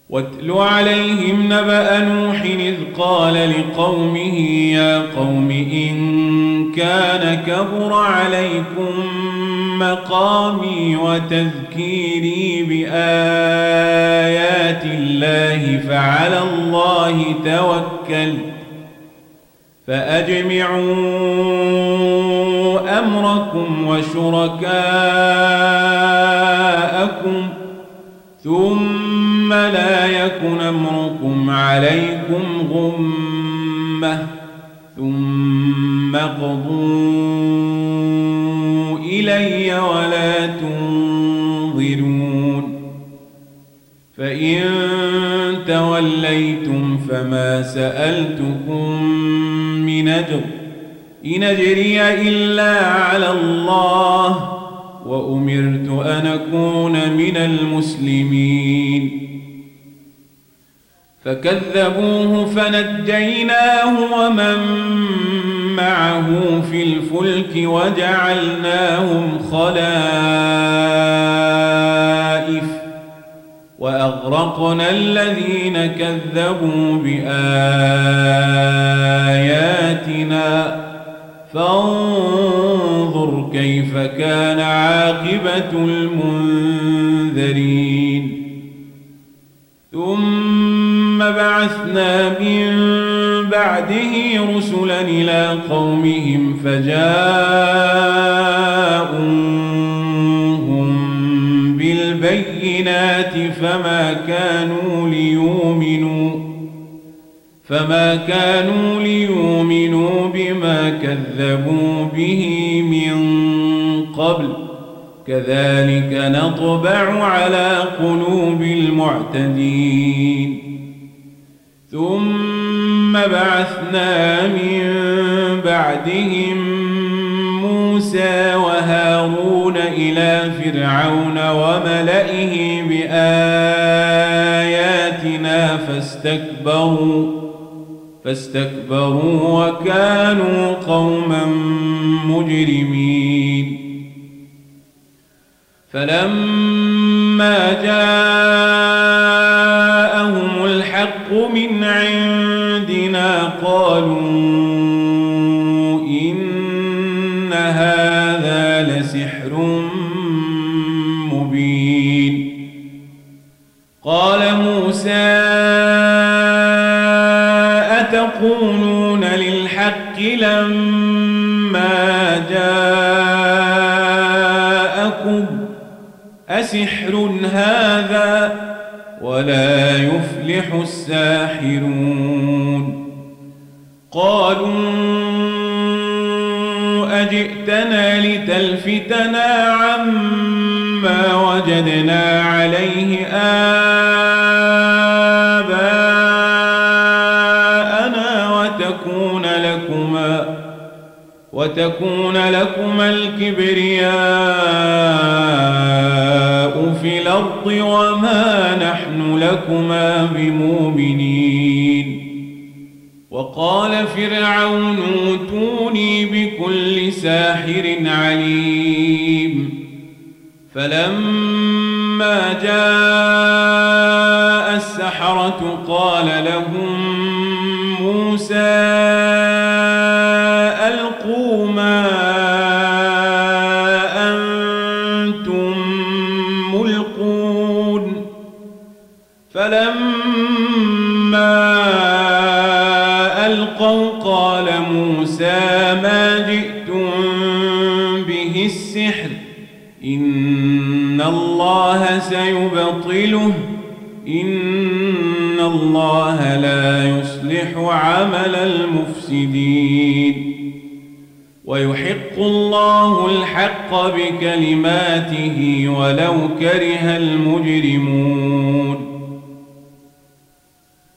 واتل عليهم نبأ نوح إذ قال لقومه يا قوم إن كان كبر عليكم مقامي وتذكيري بآيات الله فعلى الله توكلت فأجمعوا أمركم وشركاءكم ثم لا يكن أمركم عليكم غمة ثم اقضوا إلي ولا تنظرون فإن توليتم فما سألتكم من أجر إن أجري إلا على الله وأمرت أن أكون من المسلمين فكذبوه فنجيناه ومن معه في الفلك وجعلناهم خلائف وأغرقنا الذين كذبوا بآياتنا فانظر كيف كان عاقبة المنذرين ثم بعثنا من بعده رسلا إلى قومهم فجاءوهم بالبينات فما كانوا ليؤمنوا بما كذبوا به من قبل كذلك نطبع على قلوب المعتدين ثم بعثنا من بعدهم موسى وهارون إلى فرعون وملئه بآياتنا فاستكبروا وكانوا قوما مجرمين فلما جاءهم الحق من عندنا قالوا إن هذا لسحر مبين قال موسى أتقولون للحق لما جاءكم أسحر هذا ولا يفلح الساحرون قالوا أجئتنا لتلفتنا عما وجدنا عليه آباءنا وتكون لكما الكبرياء في الأرض وما نحن لكما بمؤمنين وقال فرعون ائتوني بكل ساحر عليم فلما جاء السحرة قال لهم موسى ألقوا ما أنتم ملقون فلما ألقوا قال موسى ما جئتم به السحر إن الله سيبطله إن الله لا يصلح عمل المفسدين ويحق الله الحق بكلماته ولو كره المجرمون